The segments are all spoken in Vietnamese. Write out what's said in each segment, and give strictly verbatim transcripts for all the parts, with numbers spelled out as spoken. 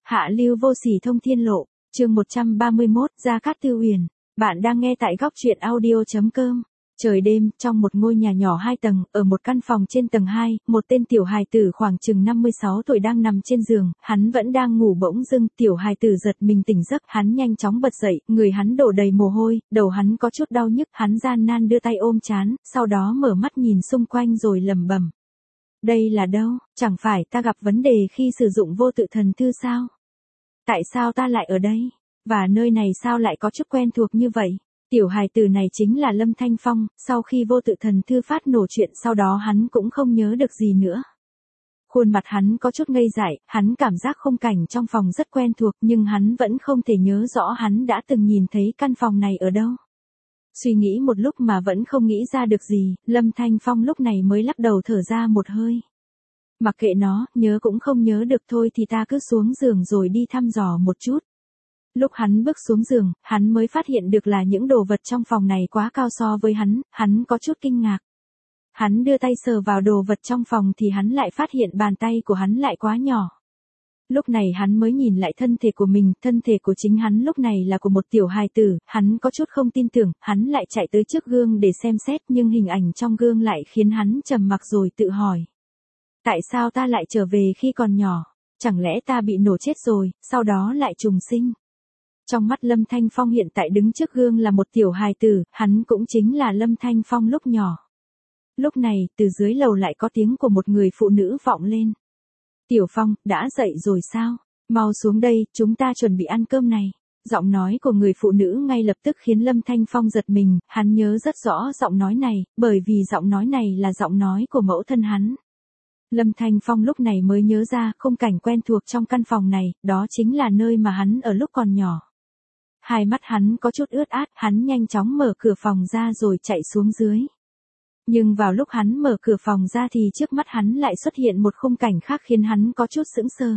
Hạ lưu vô sỉ thông thiên lộ, chương một trăm ba mươi mốt, Gia Cát Tư Huyền. Bạn đang nghe tại góc truyện audio chấm com. Trời đêm, trong một ngôi nhà nhỏ hai tầng, ở một căn phòng trên tầng hai, một tên tiểu hài tử khoảng chừng năm mươi sáu tuổi đang nằm trên giường, hắn vẫn đang ngủ bỗng dưng, tiểu hài tử giật mình tỉnh giấc, hắn nhanh chóng bật dậy, người hắn đổ đầy mồ hôi, đầu hắn có chút đau nhức, hắn gian nan đưa tay ôm trán, sau đó mở mắt nhìn xung quanh rồi lẩm bẩm. Đây là đâu, chẳng phải ta gặp vấn đề khi sử dụng vô tự thần thư sao? Tại sao ta lại ở đây? Và nơi này sao lại có chút quen thuộc như vậy? Tiểu hài tử này chính là Lâm Thanh Phong, sau khi vô tự thần thư phát nổ chuyện sau đó hắn cũng không nhớ được gì nữa. Khuôn mặt hắn có chút ngây dại, hắn cảm giác khung cảnh trong phòng rất quen thuộc nhưng hắn vẫn không thể nhớ rõ hắn đã từng nhìn thấy căn phòng này ở đâu. Suy nghĩ một lúc mà vẫn không nghĩ ra được gì, Lâm Thanh Phong lúc này mới lắc đầu thở ra một hơi. Mặc kệ nó, nhớ cũng không nhớ được thôi thì ta cứ xuống giường rồi đi thăm dò một chút. Lúc hắn bước xuống giường, hắn mới phát hiện được là những đồ vật trong phòng này quá cao so với hắn, hắn có chút kinh ngạc. Hắn đưa tay sờ vào đồ vật trong phòng thì hắn lại phát hiện bàn tay của hắn lại quá nhỏ. Lúc này hắn mới nhìn lại thân thể của mình, thân thể của chính hắn lúc này là của một tiểu hài tử, hắn có chút không tin tưởng, hắn lại chạy tới trước gương để xem xét nhưng hình ảnh trong gương lại khiến hắn trầm mặc rồi tự hỏi. Tại sao ta lại trở về khi còn nhỏ? Chẳng lẽ ta bị nổ chết rồi, sau đó lại trùng sinh? Trong mắt Lâm Thanh Phong hiện tại đứng trước gương là một tiểu hài tử, hắn cũng chính là Lâm Thanh Phong lúc nhỏ. Lúc này, từ dưới lầu lại có tiếng của một người phụ nữ vọng lên. Tiểu Phong, đã dậy rồi sao? Mau xuống đây, chúng ta chuẩn bị ăn cơm này. Giọng nói của người phụ nữ ngay lập tức khiến Lâm Thanh Phong giật mình, hắn nhớ rất rõ giọng nói này, bởi vì giọng nói này là giọng nói của mẫu thân hắn. Lâm Thanh Phong lúc này mới nhớ ra khung cảnh quen thuộc trong căn phòng này, đó chính là nơi mà hắn ở lúc còn nhỏ. Hai mắt hắn có chút ướt át, hắn nhanh chóng mở cửa phòng ra rồi chạy xuống dưới. Nhưng vào lúc hắn mở cửa phòng ra thì trước mắt hắn lại xuất hiện một khung cảnh khác khiến hắn có chút sững sờ.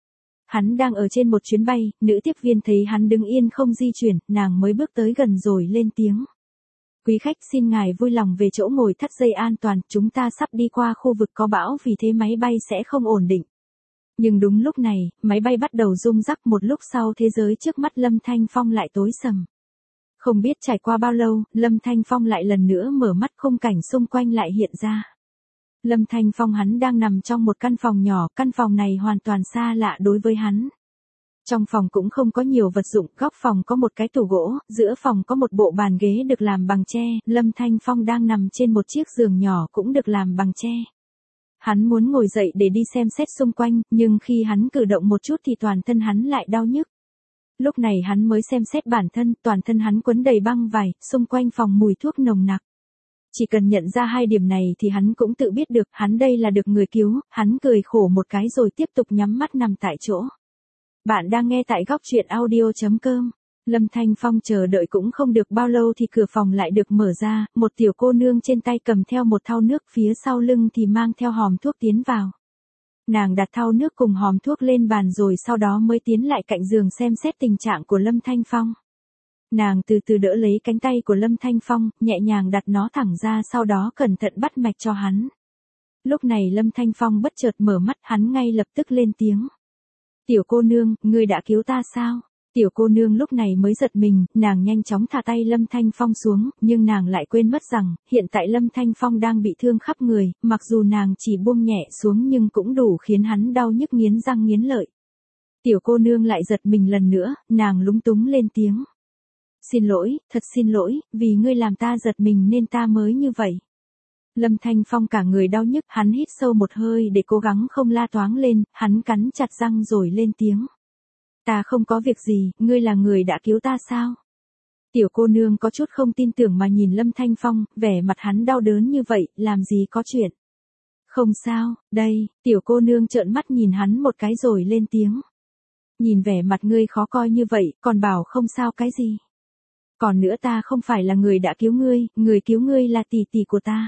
Hắn đang ở trên một chuyến bay, nữ tiếp viên thấy hắn đứng yên không di chuyển, nàng mới bước tới gần rồi lên tiếng. Quý khách xin ngài vui lòng về chỗ ngồi thắt dây an toàn, chúng ta sắp đi qua khu vực có bão vì thế máy bay sẽ không ổn định. Nhưng đúng lúc này, máy bay bắt đầu rung rắc, một lúc sau thế giới trước mắt Lâm Thanh Phong lại tối sầm. Không biết trải qua bao lâu, Lâm Thanh Phong lại lần nữa mở mắt, khung cảnh xung quanh lại hiện ra. Lâm Thanh Phong hắn đang nằm trong một căn phòng nhỏ, căn phòng này hoàn toàn xa lạ đối với hắn. Trong phòng cũng không có nhiều vật dụng, góc phòng có một cái tủ gỗ, giữa phòng có một bộ bàn ghế được làm bằng tre, Lâm Thanh Phong đang nằm trên một chiếc giường nhỏ cũng được làm bằng tre. Hắn muốn ngồi dậy để đi xem xét xung quanh, nhưng khi hắn cử động một chút thì toàn thân hắn lại đau nhức. Lúc này hắn mới xem xét bản thân, toàn thân hắn quấn đầy băng vải, xung quanh phòng mùi thuốc nồng nặc. Chỉ cần nhận ra hai điểm này thì hắn cũng tự biết được, hắn đây là được người cứu, hắn cười khổ một cái rồi tiếp tục nhắm mắt nằm tại chỗ. Bạn đang nghe tại góc truyện audio chấm com. Lâm Thanh Phong chờ đợi cũng không được bao lâu thì cửa phòng lại được mở ra, một tiểu cô nương trên tay cầm theo một thau nước, phía sau lưng thì mang theo hòm thuốc tiến vào. Nàng đặt thau nước cùng hòm thuốc lên bàn rồi sau đó mới tiến lại cạnh giường xem xét tình trạng của Lâm Thanh Phong. Nàng từ từ đỡ lấy cánh tay của Lâm Thanh Phong, nhẹ nhàng đặt nó thẳng ra sau đó cẩn thận bắt mạch cho hắn. Lúc này Lâm Thanh Phong bất chợt mở mắt, hắn ngay lập tức lên tiếng. Tiểu cô nương, ngươi đã cứu ta sao? Tiểu cô nương lúc này mới giật mình, nàng nhanh chóng thả tay Lâm Thanh Phong xuống, nhưng nàng lại quên mất rằng, hiện tại Lâm Thanh Phong đang bị thương khắp người, mặc dù nàng chỉ buông nhẹ xuống nhưng cũng đủ khiến hắn đau nhức nghiến răng nghiến lợi. Tiểu cô nương lại giật mình lần nữa, nàng lúng túng lên tiếng. Xin lỗi, thật xin lỗi, vì ngươi làm ta giật mình nên ta mới như vậy. Lâm Thanh Phong cả người đau nhức, hắn hít sâu một hơi để cố gắng không la toáng lên, hắn cắn chặt răng rồi lên tiếng. Ta không có việc gì, ngươi là người đã cứu ta sao? Tiểu cô nương có chút không tin tưởng mà nhìn Lâm Thanh Phong, vẻ mặt hắn đau đớn như vậy, làm gì có chuyện. Không sao, đây, tiểu cô nương trợn mắt nhìn hắn một cái rồi lên tiếng. Nhìn vẻ mặt ngươi khó coi như vậy, còn bảo không sao cái gì. Còn nữa ta không phải là người đã cứu ngươi, người cứu ngươi là tỷ tỷ của ta.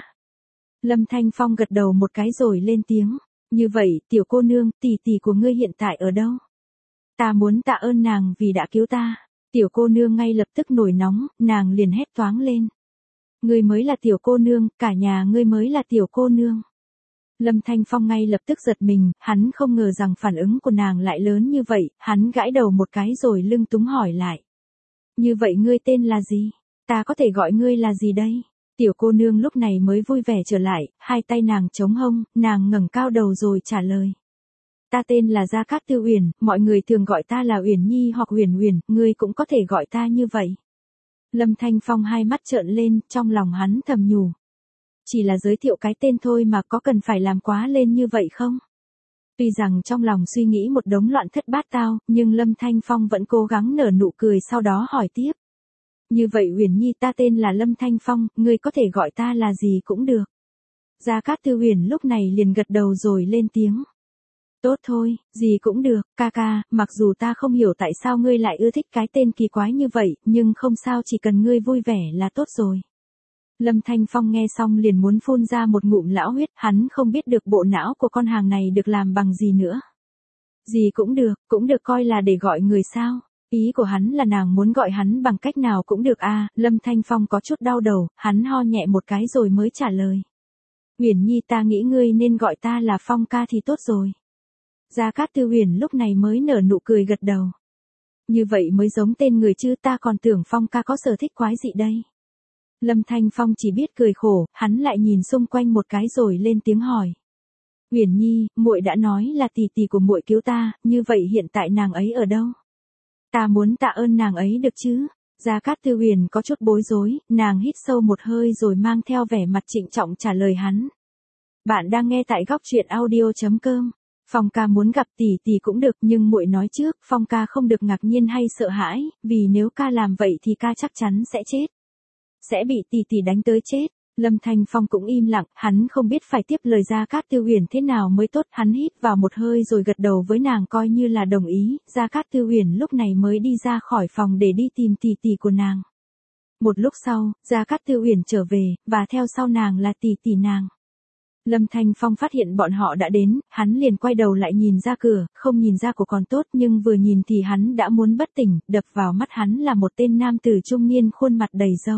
Lâm Thanh Phong gật đầu một cái rồi lên tiếng. Như vậy, tiểu cô nương, tỷ tỷ của ngươi hiện tại ở đâu? Ta muốn tạ ơn nàng vì đã cứu ta. Tiểu cô nương ngay lập tức nổi nóng, nàng liền hét toáng lên. Ngươi mới là tiểu cô nương, cả nhà ngươi mới là tiểu cô nương. Lâm Thanh Phong ngay lập tức giật mình, hắn không ngờ rằng phản ứng của nàng lại lớn như vậy, hắn gãi đầu một cái rồi lưng túng hỏi lại. Như vậy ngươi tên là gì? Ta có thể gọi ngươi là gì đây? Tiểu cô nương lúc này mới vui vẻ trở lại, hai tay nàng chống hông, nàng ngẩng cao đầu rồi trả lời. Ta tên là Gia Cát Tư Uyển, mọi người thường gọi ta là Uyển Nhi hoặc Uyển Uyển, ngươi cũng có thể gọi ta như vậy. Lâm Thanh Phong hai mắt trợn lên, trong lòng hắn thầm nhủ. Chỉ là giới thiệu cái tên thôi mà có cần phải làm quá lên như vậy không? Tuy rằng trong lòng suy nghĩ một đống loạn thất bát tao, nhưng Lâm Thanh Phong vẫn cố gắng nở nụ cười sau đó hỏi tiếp. Như vậy Uyển Nhi, ta tên là Lâm Thanh Phong, ngươi có thể gọi ta là gì cũng được. Gia Cát Tư Uyển lúc này liền gật đầu rồi lên tiếng. Tốt thôi, gì cũng được, ca ca, mặc dù ta không hiểu tại sao ngươi lại ưa thích cái tên kỳ quái như vậy, nhưng không sao, chỉ cần ngươi vui vẻ là tốt rồi. Lâm Thanh Phong nghe xong liền muốn phun ra một ngụm lão huyết, hắn không biết được bộ não của con hàng này được làm bằng gì nữa. Gì cũng được, cũng được coi là để gọi người sao. Ý của hắn là nàng muốn gọi hắn bằng cách nào cũng được à, Lâm Thanh Phong có chút đau đầu, hắn ho nhẹ một cái rồi mới trả lời. Uyển Nhi, ta nghĩ ngươi nên gọi ta là Phong ca thì tốt rồi. Gia Cát Tư Uyển lúc này mới nở nụ cười gật đầu. Như vậy mới giống tên người chứ, ta còn tưởng Phong ca có sở thích quái dị đây. Lâm Thanh Phong chỉ biết cười khổ, hắn lại nhìn xung quanh một cái rồi lên tiếng hỏi. Uyển Nhi, muội đã nói là tỷ tỷ của muội cứu ta, như vậy hiện tại nàng ấy ở đâu? Ta muốn tạ ơn nàng ấy được chứ? Gia Cát Tư Uyển có chút bối rối, nàng hít sâu một hơi rồi mang theo vẻ mặt trịnh trọng trả lời hắn. Bạn đang nghe tại góc truyện audio chấm com. Phong ca muốn gặp tỷ tỷ cũng được, nhưng muội nói trước, Phong ca không được ngạc nhiên hay sợ hãi, vì nếu ca làm vậy thì ca chắc chắn sẽ chết. Sẽ bị tỷ tỷ đánh tới chết. Lâm Thanh Phong cũng im lặng, hắn không biết phải tiếp lời Gia Cát Tư Uyển thế nào mới tốt, hắn hít vào một hơi rồi gật đầu với nàng coi như là đồng ý, Gia Cát Tư Uyển lúc này mới đi ra khỏi phòng để đi tìm tỷ tỷ của nàng. Một lúc sau, Gia Cát Tư Uyển trở về, và theo sau nàng là tỷ tỷ nàng. Lâm Thanh Phong phát hiện bọn họ đã đến, hắn liền quay đầu lại nhìn ra cửa, không nhìn ra của còn tốt nhưng vừa nhìn thì hắn đã muốn bất tỉnh, đập vào mắt hắn là một tên nam tử trung niên khuôn mặt đầy râu.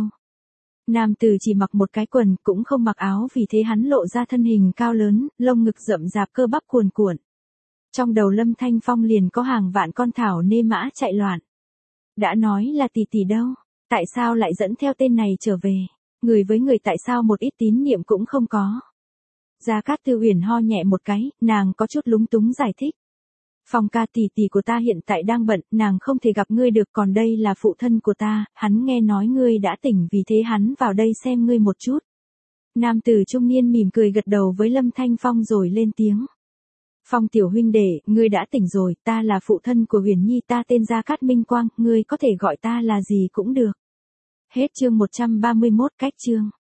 Nam tử chỉ mặc một cái quần, cũng không mặc áo, vì thế hắn lộ ra thân hình cao lớn, lông ngực rậm rạp, cơ bắp cuồn cuộn. Trong đầu Lâm Thanh Phong liền có hàng vạn con thảo nê mã chạy loạn. Đã nói là tỷ tỷ đâu, tại sao lại dẫn theo tên này trở về? Người với người tại sao một ít tín niệm cũng không có? Gia Cát Tư Uyển ho nhẹ một cái, nàng có chút lúng túng giải thích. Phong ca, tỷ tỷ của ta hiện tại đang bận, nàng không thể gặp ngươi được, còn đây là phụ thân của ta, hắn nghe nói ngươi đã tỉnh vì thế hắn vào đây xem ngươi một chút. Nam tử trung niên mỉm cười gật đầu với Lâm Thanh Phong rồi lên tiếng. Phong tiểu huynh đệ, ngươi đã tỉnh rồi, ta là phụ thân của Uyển Nhi, ta tên Gia Cát Minh Quang, ngươi có thể gọi ta là gì cũng được. Hết chương một trăm ba mươi mốt, cách chương.